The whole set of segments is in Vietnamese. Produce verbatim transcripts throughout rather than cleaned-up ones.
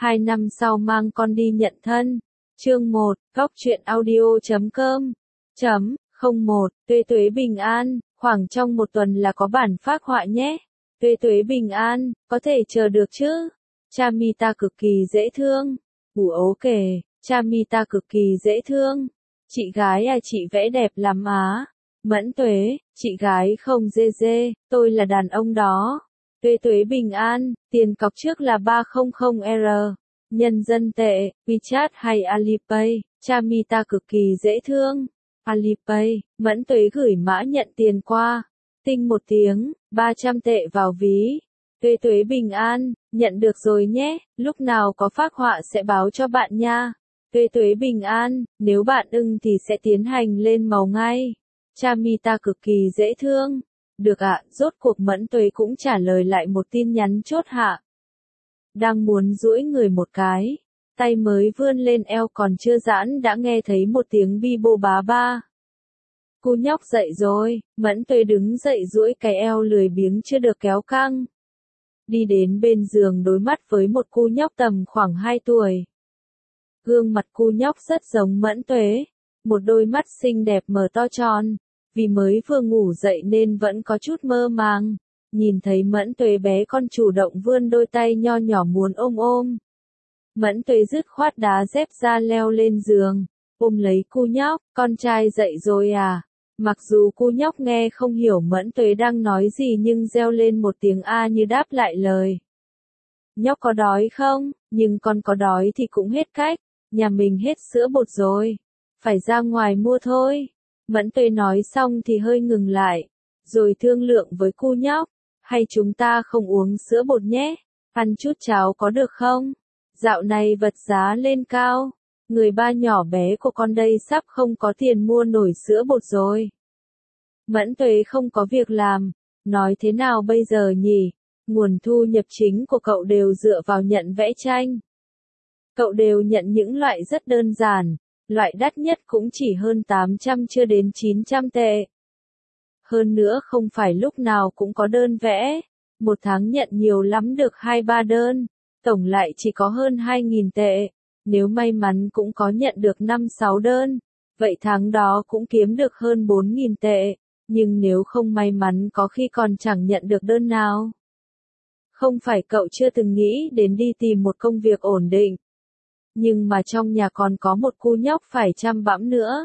Hai năm sau mang con đi nhận thân. Chương một, góc truyện audio chấm com. Chấm, không một, tuế tuế bình an, khoảng trong một tuần là có bản phác họa nhé. Tuế tuế bình an, có thể chờ được chứ? Cha Mita cực kỳ dễ thương. Bù ố kể, cha Mita cực kỳ dễ thương. Chị gái à, chị vẽ đẹp lắm á. Mẫn tuế, chị gái không dê dê, tôi là đàn ông đó. Tuế tuế bình an, tiền cọc trước là ba trăm R. Nhân dân tệ, WeChat hay Alipay, cha Mita cực kỳ dễ thương. Alipay, Mẫn tuế gửi mã nhận tiền qua. Tinh một tiếng, ba trăm tệ vào ví. Tuế tuế bình an, nhận được rồi nhé, lúc nào có phác họa sẽ báo cho bạn nha. Tuế tuế bình an, nếu bạn ưng thì sẽ tiến hành lên màu ngay. Cha Mita cực kỳ dễ thương. Được ạ, rốt cuộc Mẫn tuế cũng trả lời lại một tin nhắn chốt hạ. Đang muốn duỗi người một cái, tay mới vươn lên eo còn chưa giãn đã nghe thấy một tiếng bi bô bá ba. Cô nhóc dậy rồi, Mẫn tuế đứng dậy duỗi cái eo lười biếng chưa được kéo căng. Đi đến bên giường đối mắt với một cô nhóc tầm khoảng hai tuổi. Gương mặt cô nhóc rất giống Mẫn tuế, một đôi mắt xinh đẹp mở to tròn, vì mới vừa ngủ dậy nên vẫn có chút mơ màng. Nhìn thấy Mẫn tuế bé con chủ động vươn đôi tay nho nhỏ muốn ôm ôm. Mẫn tuế dứt khoát đá dép ra leo lên giường, ôm lấy cô nhóc, con trai dậy rồi à? Mặc dù cô nhóc nghe không hiểu Mẫn tuế đang nói gì nhưng reo lên một tiếng A như đáp lại lời. Nhóc có đói không? Nhưng con có đói thì cũng hết cách, nhà mình hết sữa bột rồi, phải ra ngoài mua thôi. Mẫn tuế nói xong thì hơi ngừng lại, rồi thương lượng với cô nhóc. Hay chúng ta không uống sữa bột nhé, ăn chút cháo có được không? Dạo này vật giá lên cao, người ba nhỏ bé của con đây sắp không có tiền mua nổi sữa bột rồi. Mẫn tuế không có việc làm, nói thế nào bây giờ nhỉ? Nguồn thu nhập chính của cậu đều dựa vào nhận vẽ tranh. Cậu đều nhận những loại rất đơn giản, loại đắt nhất cũng chỉ hơn tám trăm chưa đến chín trăm tệ. Hơn nữa không phải lúc nào cũng có đơn vẽ, một tháng nhận nhiều lắm được hai ba đơn, tổng lại chỉ có hơn hai nghìn tệ, nếu may mắn cũng có nhận được năm sáu đơn, vậy tháng đó cũng kiếm được hơn bốn nghìn tệ, nhưng nếu không may mắn có khi còn chẳng nhận được đơn nào. Không phải cậu chưa từng nghĩ đến đi tìm một công việc ổn định, nhưng mà trong nhà còn có một cô nhóc phải chăm bẵm nữa.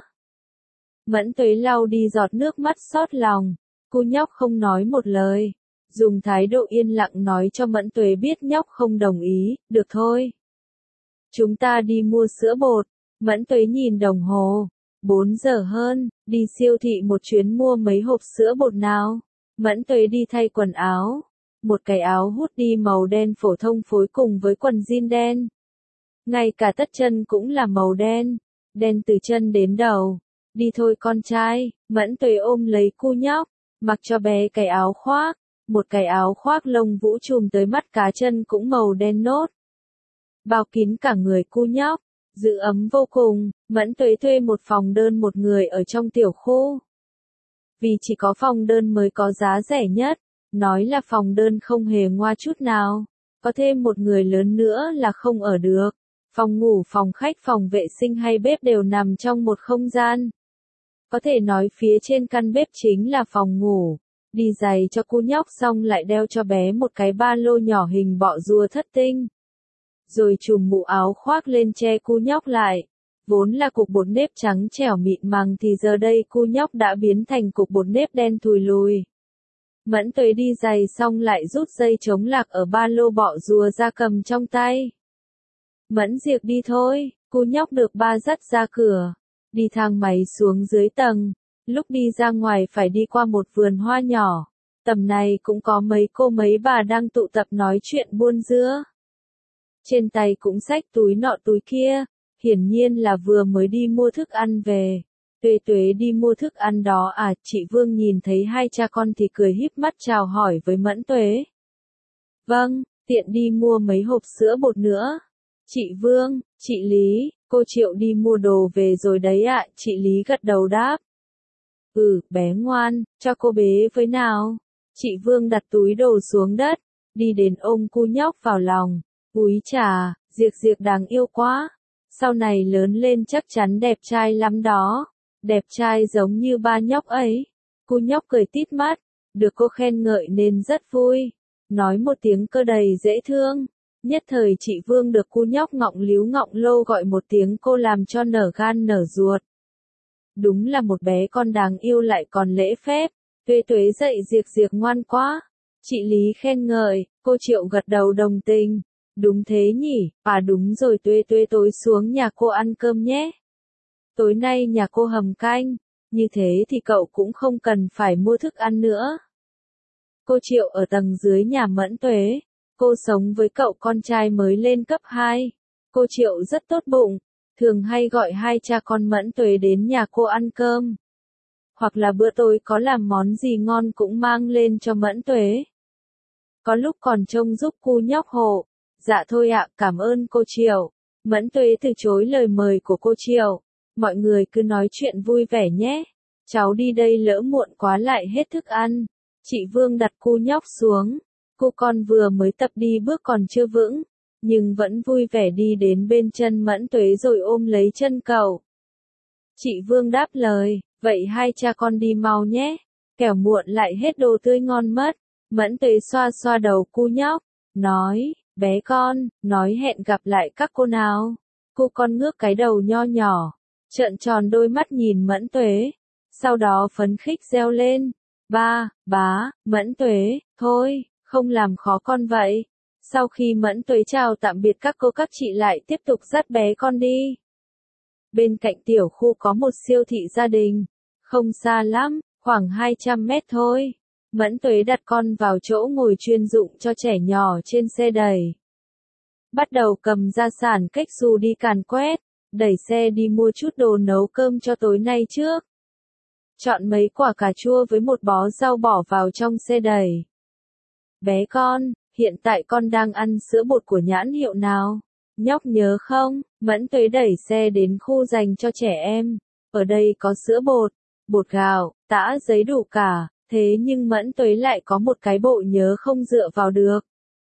Mẫn tuế lau đi giọt nước mắt xót lòng, cô nhóc không nói một lời, dùng thái độ yên lặng nói cho Mẫn tuế biết nhóc không đồng ý, được thôi. Chúng ta đi mua sữa bột. Mẫn tuế nhìn đồng hồ, bốn giờ hơn, đi siêu thị một chuyến mua mấy hộp sữa bột nào. Mẫn tuế đi thay quần áo, một cái áo hoodie màu đen phổ thông phối cùng với quần jean đen. Ngay cả tất chân cũng là màu đen, đen từ chân đến đầu. Đi thôi con trai, Mẫn tuế ôm lấy cô nhóc, mặc cho bé cái áo khoác, một cái áo khoác lông vũ trùm tới mắt cá chân cũng màu đen nốt. Bao kín cả người cô nhóc, giữ ấm vô cùng. Mẫn tuế thuê một phòng đơn một người ở trong tiểu khu. Vì chỉ có phòng đơn mới có giá rẻ nhất, nói là phòng đơn không hề ngoa chút nào, có thêm một người lớn nữa là không ở được. Phòng ngủ, phòng khách, phòng vệ sinh hay bếp đều nằm trong một không gian. Có thể nói phía trên căn bếp chính là phòng ngủ. Đi giày cho cô nhóc xong lại đeo cho bé một cái ba lô nhỏ hình bọ rùa thất tinh. Rồi trùm mũ áo khoác lên che cô nhóc lại. Vốn là cục bột nếp trắng trẻo mịn màng thì giờ đây cô nhóc đã biến thành cục bột nếp đen thùi lùi. Mẫn tuế đi giày xong lại rút dây chống lạc ở ba lô bọ rùa ra cầm trong tay. Mẫn diệc đi thôi, cô nhóc được ba dắt ra cửa. Đi thang máy xuống dưới tầng, lúc đi ra ngoài phải đi qua một vườn hoa nhỏ, tầm này cũng có mấy cô mấy bà đang tụ tập nói chuyện buôn dưa. Trên tay cũng xách túi nọ túi kia, hiển nhiên là vừa mới đi mua thức ăn về. Tuế tuế đi mua thức ăn đó à? Chị Vương nhìn thấy hai cha con thì cười híp mắt chào hỏi với Mẫn tuế. Vâng, tiện đi mua mấy hộp sữa bột nữa. Chị Vương, chị Lý, cô Triệu đi mua đồ về rồi đấy ạ. Chị Lý gật đầu đáp. Ừ, bé ngoan, cho cô bế với nào. Chị Vương đặt túi đồ xuống đất, đi đến ôm cô nhóc vào lòng. Úi chà, Diệc diệc đáng yêu quá. Sau này lớn lên chắc chắn đẹp trai lắm đó. Đẹp trai giống như ba nhóc ấy. Cu nhóc cười tít mắt, được cô khen ngợi nên rất vui. Nói một tiếng cơ đầy dễ thương. Nhất thời chị Vương được cu nhóc ngọng líu ngọng lô gọi một tiếng cô làm cho nở gan nở ruột. Đúng là một bé con đáng yêu lại còn lễ phép. Tuế tuế dậy diệc diệc ngoan quá. Chị Lý khen ngợi, cô Triệu gật đầu đồng tình. Đúng thế nhỉ, à đúng rồi, tuế tuế tối xuống nhà cô ăn cơm nhé. Tối nay nhà cô hầm canh, như thế thì cậu cũng không cần phải mua thức ăn nữa. Cô Triệu ở tầng dưới nhà Mẫn Tuế, cô sống với cậu con trai mới lên cấp hai. Cô Triệu rất tốt bụng, thường hay gọi hai cha con Mẫn Tuế đến nhà cô ăn cơm. Hoặc là bữa tối có làm món gì ngon cũng mang lên cho Mẫn Tuế. Có lúc còn trông giúp cu nhóc hộ. Dạ thôi ạ, cảm ơn cô Triệu. Mẫn Tuế từ chối lời mời của cô Triệu. Mọi người cứ nói chuyện vui vẻ nhé. Cháu đi đây lỡ muộn quá lại hết thức ăn. Chị Vương đặt cu nhóc xuống. Cô con vừa mới tập đi bước còn chưa vững, nhưng vẫn vui vẻ đi đến bên chân Mẫn Tuế rồi ôm lấy chân cậu. Chị Vương đáp lời, vậy hai cha con đi mau nhé, kẻo muộn lại hết đồ tươi ngon mất. Mẫn Tuế xoa xoa đầu cu nhóc, nói, bé con, nói hẹn gặp lại các cô nào. Cô con ngước cái đầu nho nhỏ, trợn tròn đôi mắt nhìn Mẫn Tuế, sau đó phấn khích reo lên, ba, bá, Mẫn Tuế, thôi, không làm khó con vậy. Sau khi Mẫn Tuế chào tạm biệt các cô các chị lại tiếp tục dắt bé con đi. Bên cạnh tiểu khu có một siêu thị gia đình, không xa lắm, khoảng hai trăm mét thôi. Mẫn Tuế đặt con vào chỗ ngồi chuyên dụng cho trẻ nhỏ trên xe đẩy. Bắt đầu cầm gia sản cách dù đi càn quét, đẩy xe đi mua chút đồ nấu cơm cho tối nay trước. Chọn mấy quả cà chua với một bó rau bỏ vào trong xe đẩy. Bé con, hiện tại con đang ăn sữa bột của nhãn hiệu nào? Nhóc nhớ không? Mẫn Tuế đẩy xe đến khu dành cho trẻ em. Ở đây có sữa bột, bột gạo, tã giấy đủ cả, thế nhưng Mẫn Tuế lại có một cái bộ nhớ không dựa vào được.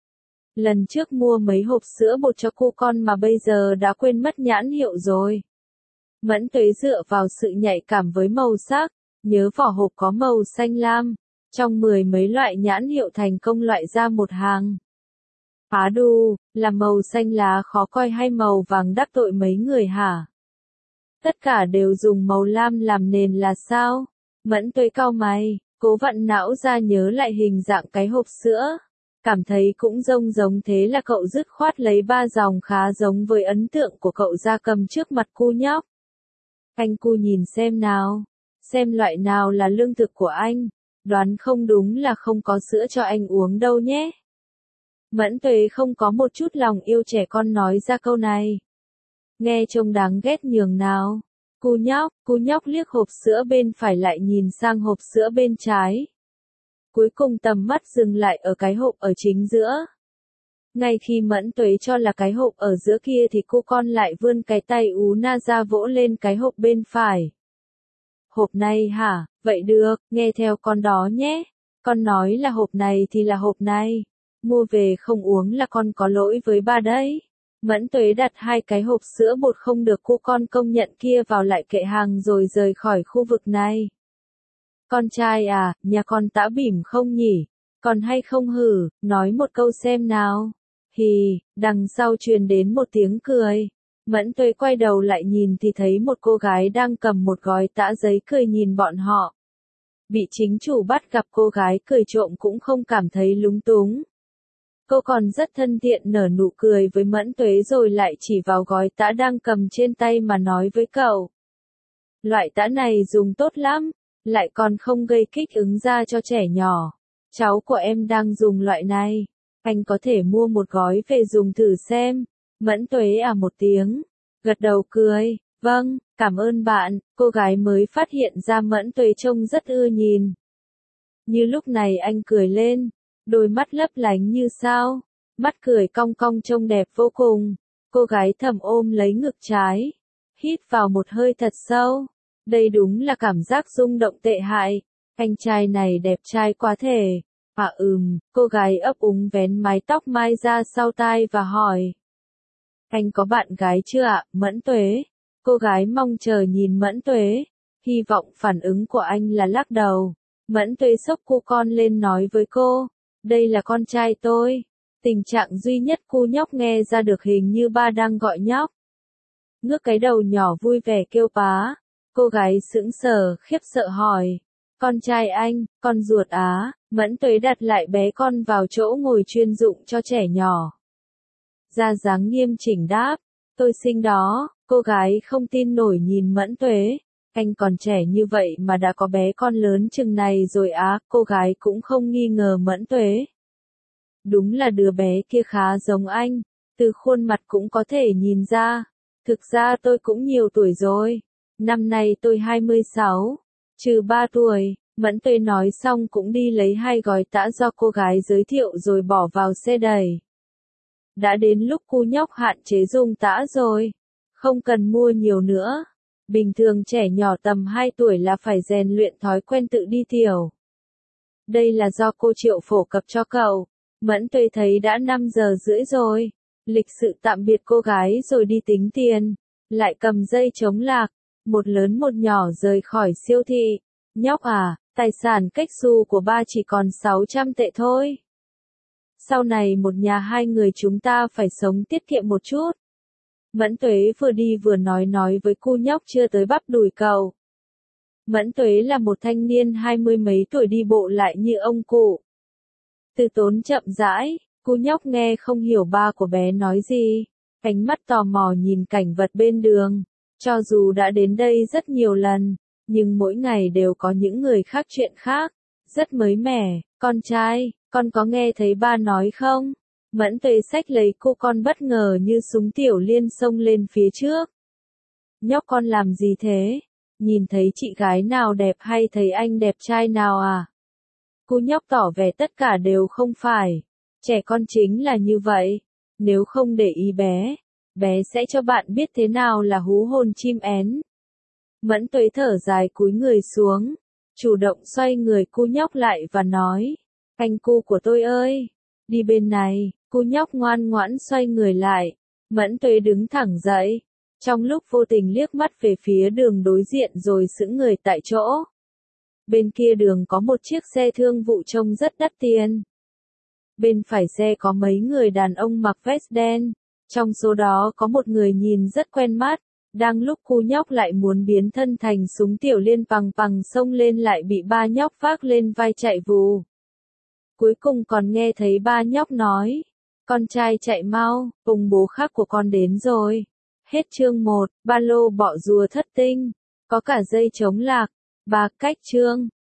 Lần trước mua mấy hộp sữa bột cho cô con mà bây giờ đã quên mất nhãn hiệu rồi. Mẫn Tuế dựa vào sự nhạy cảm với màu sắc, nhớ vỏ hộp có màu xanh lam. Trong mười mấy loại nhãn hiệu thành công loại ra một hàng. Phá đù, là màu xanh lá khó coi hay màu vàng đắc tội mấy người hả? Tất cả đều dùng màu lam làm nền là sao? Mẫn Tuế cau mày, cố vặn não ra nhớ lại hình dạng cái hộp sữa. Cảm thấy cũng giống giống thế là cậu dứt khoát lấy ba dòng khá giống với ấn tượng của cậu ra cầm trước mặt cu nhóc. Anh cu nhìn xem nào, xem loại nào là lương thực của anh. Đoán không đúng là không có sữa cho anh uống đâu nhé. Mẫn Tuế không có một chút lòng yêu trẻ con nói ra câu này. Nghe trông đáng ghét nhường nào. Cu nhóc, cu nhóc liếc hộp sữa bên phải lại nhìn sang hộp sữa bên trái. Cuối cùng tầm mắt dừng lại ở cái hộp ở chính giữa. Ngay khi Mẫn Tuế cho là cái hộp ở giữa kia thì cô con lại vươn cái tay ú na ra vỗ lên cái hộp bên phải. Hộp này hả? Vậy được, nghe theo con đó nhé. Con nói là hộp này thì là hộp này. Mua về không uống là con có lỗi với ba đấy. Mẫn Tuế đặt hai cái hộp sữa bột không được cô con công nhận kia vào lại kệ hàng rồi rời khỏi khu vực này. Con trai à, nhà con tã bỉm không nhỉ? Còn hay không hử, nói một câu xem nào. Hì, đằng sau truyền đến một tiếng cười. Mẫn Tuế quay đầu lại nhìn thì thấy một cô gái đang cầm một gói tã giấy cười nhìn bọn họ. Bị chính chủ bắt gặp cô gái cười trộm cũng không cảm thấy lúng túng. Cô còn rất thân thiện nở nụ cười với Mẫn Tuế rồi lại chỉ vào gói tã đang cầm trên tay mà nói với cậu. Loại tã này dùng tốt lắm, lại còn không gây kích ứng da cho trẻ nhỏ. Cháu của em đang dùng loại này, anh có thể mua một gói về dùng thử xem. Mẫn Tuế à một tiếng, gật đầu cười, vâng, cảm ơn bạn. Cô gái mới phát hiện ra Mẫn Tuế trông rất ưa nhìn. Như lúc này anh cười lên, đôi mắt lấp lánh như sao, mắt cười cong cong trông đẹp vô cùng. Cô gái thầm ôm lấy ngực trái, hít vào một hơi thật sâu. Đây đúng là cảm giác rung động tệ hại. Anh trai này đẹp trai quá thể. À ừm, cô gái ấp úng vén mái tóc mai ra sau tai và hỏi. Anh có bạn gái chưa ạ, Mẫn Tuế? Cô gái mong chờ nhìn Mẫn Tuế. Hy vọng phản ứng của anh là lắc đầu. Mẫn Tuế xốc cu con lên nói với cô. Đây là con trai tôi. Tình trạng duy nhất cu nhóc nghe ra được hình như ba đang gọi nhóc. Ngước cái đầu nhỏ vui vẻ kêu bá. Cô gái sững sờ, khiếp sợ hỏi. Con trai anh, con ruột á. Mẫn Tuế đặt lại bé con vào chỗ ngồi chuyên dụng cho trẻ nhỏ. Ra dáng nghiêm chỉnh đáp. Tôi sinh đó. Cô gái không tin nổi nhìn Mẫn Tuế. Anh còn trẻ như vậy mà đã có bé con lớn chừng này rồi á. Cô gái cũng không nghi ngờ Mẫn Tuế. Đúng là đứa bé kia khá giống anh. Từ khuôn mặt cũng có thể nhìn ra. Thực ra tôi cũng nhiều tuổi rồi. Năm nay tôi hai mươi sáu. Trừ ba tuổi. Mẫn Tuế nói xong cũng đi lấy hai gói tã do cô gái giới thiệu rồi bỏ vào xe đẩy. Đã đến lúc cu nhóc hạn chế dùng tã rồi. Không cần mua nhiều nữa. Bình thường trẻ nhỏ tầm hai tuổi là phải rèn luyện thói quen tự đi tiểu. Đây là do cô Triệu phổ cập cho cậu. Mẫn Tuế thấy đã năm giờ rưỡi rồi. Lịch sự tạm biệt cô gái rồi đi tính tiền. Lại cầm dây chống lạc. Một lớn một nhỏ rời khỏi siêu thị. Nhóc à, tài sản cách xu của ba chỉ còn sáu trăm tệ thôi. Sau này một nhà hai người chúng ta phải sống tiết kiệm một chút. Mẫn Tuế vừa đi vừa nói nói với cu nhóc chưa tới bắp đùi cậu. Mẫn Tuế là một thanh niên hai mươi mấy tuổi đi bộ lại như ông cụ. Từ tốn chậm rãi, cu nhóc nghe không hiểu ba của bé nói gì. Ánh mắt tò mò nhìn cảnh vật bên đường. Cho dù đã đến đây rất nhiều lần, nhưng mỗi ngày đều có những người khác chuyện khác. Rất mới mẻ. Con trai, con có nghe thấy ba nói không? Mẫn Tuế xách lấy cô con bất ngờ như súng tiểu liên xông lên phía trước. Nhóc con làm gì thế? Nhìn thấy chị gái nào đẹp hay thấy anh đẹp trai nào à? Cô nhóc tỏ vẻ tất cả đều không phải. Trẻ con chính là như vậy. Nếu không để ý bé, bé sẽ cho bạn biết thế nào là hú hồn chim én. Mẫn Tuế thở dài cúi người xuống. Chủ động xoay người cu nhóc lại và nói. Anh cu của tôi ơi! Đi bên này. Cu nhóc ngoan ngoãn xoay người lại. Mẫn Tuế đứng thẳng dậy. Trong lúc vô tình liếc mắt về phía đường đối diện rồi sững người tại chỗ. Bên kia đường có một chiếc xe thương vụ trông rất đắt tiền. Bên phải xe có mấy người đàn ông mặc vest đen. Trong số đó có một người nhìn rất quen mắt. Đang lúc cu nhóc lại muốn biến thân thành súng tiểu liên pằng pằng xông lên lại bị ba nhóc vác lên vai chạy vù. Cuối cùng còn nghe thấy ba nhóc nói. Con trai chạy mau, ông bố khác của con đến rồi. Hết chương một, ba lô bọ rùa thất tinh. Có cả dây chống lạc. Ba cách chương.